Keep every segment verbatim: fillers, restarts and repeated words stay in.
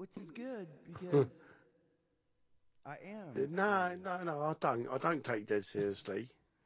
which is good because I am. No, no, no, I don't. I don't take dead seriously.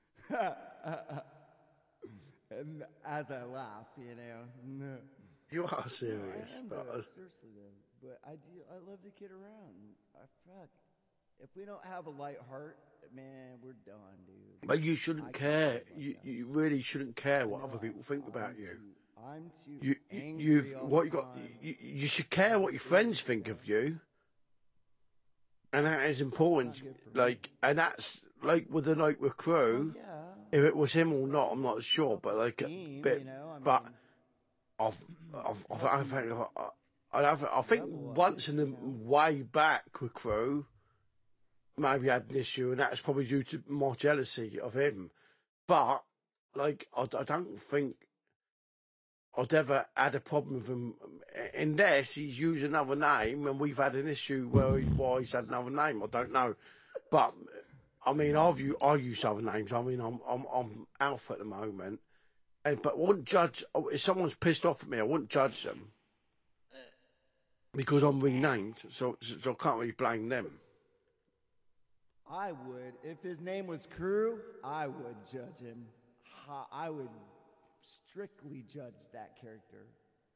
And as I laugh, you know. No. You are No, I serious, am but though, uh, seriously though. But I do, I love to kid around. I fuck. If we don't have a light heart, man, we're done, dude. but you I shouldn't can't care. live like You that. you really shouldn't care I what know other people think I, about I'm you. too, I'm too You, you angry you've all what the you got. time. You, you should care what your friends think of you, and that is It's important. not good for me. Like, and that's like with the night with Well, crew. yeah. If it was him or It's not, like I'm not sure. But like, self-esteem, but you know. I but mean, I've I've, I've, help I you think I, I, I think level up, once in you the know. way back with crew, maybe I had an issue, and that's probably due to my jealousy of him. But like, I, I don't think I'd ever had a problem with him unless he's used another name, and we've had an issue where he, why he's had another name. I don't know, but I mean, I've u- I use other names. I mean, I'm I'm I'm Alpha at the moment, and but I wouldn't judge if someone's pissed off at me. I wouldn't judge them because I'm renamed, so so I can't really blame them. I would, if his name was Crew, I would judge him. Ha- I would strictly judge that character.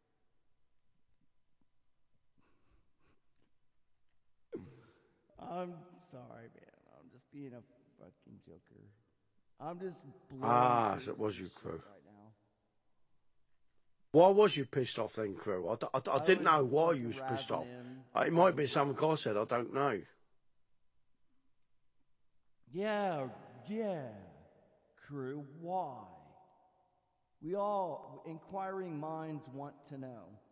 I'm sorry, man. I'm just being a fucking joker. I'm just blowing Ah, through so it some was you, shit crew. right now. Why was you pissed off then, crew? I, d- I, d- I I didn't was know why you fucking was pissed razzing off. him. Uh, It I might was be something I said. I don't know. Yeah, yeah. Crew, why? We all, inquiring minds want to know.